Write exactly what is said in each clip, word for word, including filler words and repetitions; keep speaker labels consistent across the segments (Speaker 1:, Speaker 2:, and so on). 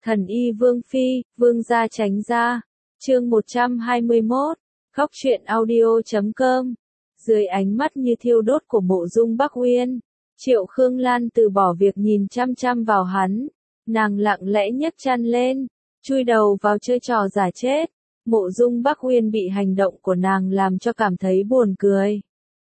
Speaker 1: Thần y Vương Phi, Vương gia tránh ra. Chương một trăm hai mươi mốt, Góc truyện audio chấm com. Dưới ánh mắt như thiêu đốt của Mộ Dung Bắc Uyên, Triệu Khương Lan từ bỏ việc nhìn chăm chăm vào hắn, nàng lặng lẽ nhấc chăn lên, chui đầu vào chơi trò giả chết. Mộ Dung Bắc Uyên bị hành động của nàng làm cho cảm thấy buồn cười.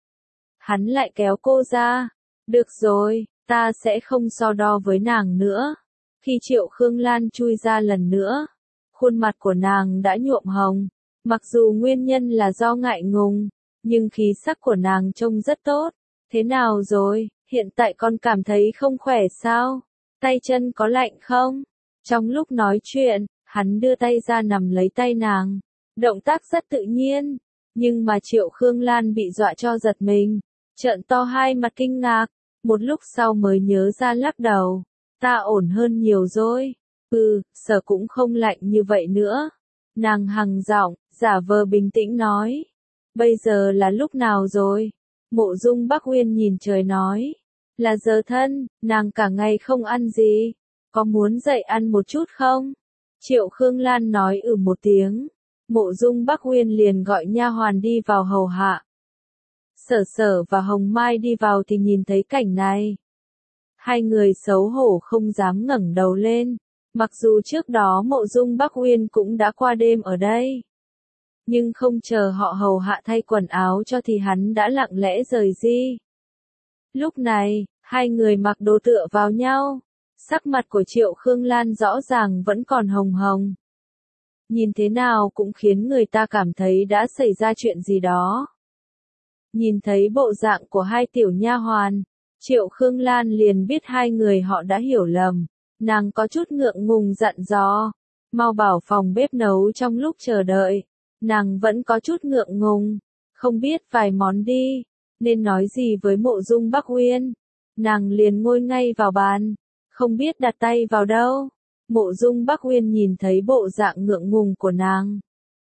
Speaker 1: Hắn lại kéo cô ra. Được rồi, ta sẽ không so đo với nàng nữa. Khi Triệu Khương Lan chui ra lần nữa, khuôn mặt của nàng đã nhuộm hồng. Mặc dù nguyên nhân là do ngại ngùng, nhưng khí sắc của nàng trông rất tốt. Thế nào rồi, hiện tại con cảm thấy không khỏe sao? Tay chân có lạnh không? Trong lúc nói chuyện, hắn đưa tay ra nắm lấy tay nàng. Động tác rất tự nhiên, nhưng mà Triệu Khương Lan bị dọa cho giật mình, trợn to hai mặt kinh ngạc, một lúc sau mới nhớ ra lắc đầu. Ta ổn hơn nhiều rồi. Ừ, sợ cũng không lạnh như vậy nữa. Nàng hằng giọng, giả vờ bình tĩnh nói. Bây giờ là lúc nào rồi? Mộ Dung Bắc Uyên nhìn trời nói. Là giờ thân, nàng cả ngày không ăn gì. Có muốn dậy ăn một chút không? Triệu Khương Lan nói ừ một tiếng. Mộ Dung Bắc Uyên liền gọi nha hoàn đi vào hầu hạ. Sở Sở và Hồng Mai đi vào thì nhìn thấy cảnh này. Hai người xấu hổ không dám ngẩng đầu lên. Mặc dù trước đó Mộ Dung Bắc Uyên cũng đã qua đêm ở đây, nhưng không chờ họ hầu hạ thay quần áo cho thì hắn đã lặng lẽ rời đi. Lúc này, hai người mặc đồ tựa vào nhau. Sắc mặt của Triệu Khương Lan rõ ràng vẫn còn hồng hồng. Nhìn thế nào cũng khiến người ta cảm thấy đã xảy ra chuyện gì đó. Nhìn thấy bộ dạng của hai tiểu nha hoàn, Triệu Khương Lan liền biết hai người họ đã hiểu lầm. Nàng có chút ngượng ngùng dặn dò, mau bảo phòng bếp nấu trong lúc chờ đợi. Nàng vẫn có chút ngượng ngùng, không biết vài món đi, nên nói gì với Mộ Dung Bắc Uyên. Nàng liền ngồi ngay vào bàn, không biết đặt tay vào đâu. Mộ Dung Bắc Uyên nhìn thấy bộ dạng ngượng ngùng của nàng,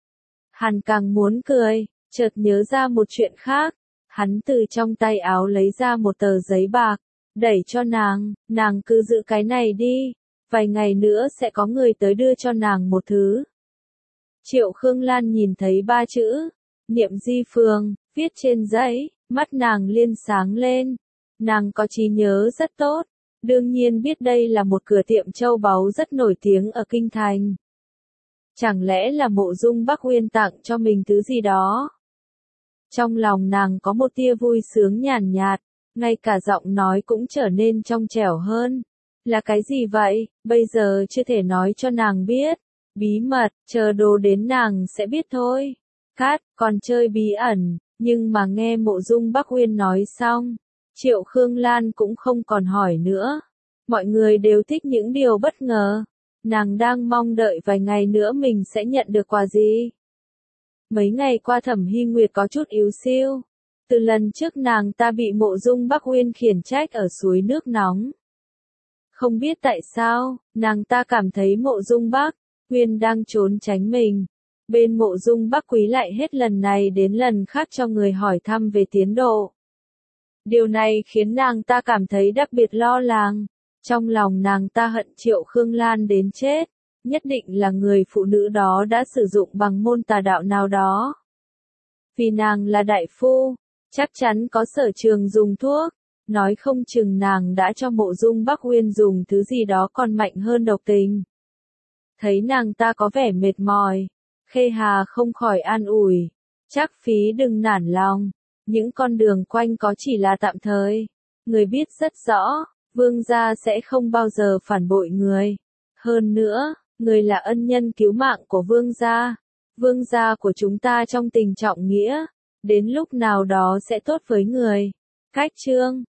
Speaker 1: hắn càng muốn cười, chợt nhớ ra một chuyện khác. Hắn từ trong tay áo lấy ra một tờ giấy bạc, đẩy cho nàng, nàng cứ giữ cái này đi, vài ngày nữa sẽ có người tới đưa cho nàng một thứ. Triệu Khương Lan nhìn thấy ba chữ, Niệm Di Phường, viết trên giấy, mắt nàng liên sáng lên. Nàng có trí nhớ rất tốt, đương nhiên biết đây là một cửa tiệm châu báu rất nổi tiếng ở Kinh Thành. Chẳng lẽ là Mộ Dung Bắc Uyên tặng cho mình thứ gì đó? Trong lòng nàng có một tia vui sướng nhàn nhạt, ngay cả giọng nói cũng trở nên trong trẻo hơn. Là cái gì vậy, bây giờ chưa thể nói cho nàng biết. Bí mật, chờ đồ đến nàng sẽ biết thôi. Cát, còn chơi bí ẩn, nhưng mà nghe Mộ Dung Bắc Uyên nói xong, Triệu Khương Lan cũng không còn hỏi nữa. Mọi người đều thích những điều bất ngờ. Nàng đang mong đợi vài ngày nữa mình sẽ nhận được quà gì. Mấy ngày qua Thẩm Hy Nguyệt có chút yếu xiêu. Từ lần trước nàng ta bị Mộ Dung Bắc Uyên khiển trách ở suối nước nóng. Không biết tại sao, nàng ta cảm thấy Mộ Dung Bắc Uyên đang trốn tránh mình. Bên Mộ Dung Bắc Quý lại hết lần này đến lần khác cho người hỏi thăm về tiến độ. Điều này khiến nàng ta cảm thấy đặc biệt lo lắng. Trong lòng nàng ta hận Triệu Khương Lan đến chết. Nhất định là người phụ nữ đó đã sử dụng bằng môn tà đạo nào đó. Vì nàng là đại phu, chắc chắn có sở trường dùng thuốc. Nói không chừng nàng đã cho Mộ Dung Bắc Uyên dùng thứ gì đó còn mạnh hơn độc tình. Thấy nàng ta có vẻ mệt mỏi, Khê Hà không khỏi an ủi. Chắc Phí đừng nản lòng, những con đường quanh có chỉ là tạm thời. Người biết rất rõ, vương gia sẽ không bao giờ phản bội người. Hơn nữa, người là ân nhân cứu mạng của vương gia. Vương gia của chúng ta trong tình trọng nghĩa, đến lúc nào đó sẽ tốt với người. Cách chương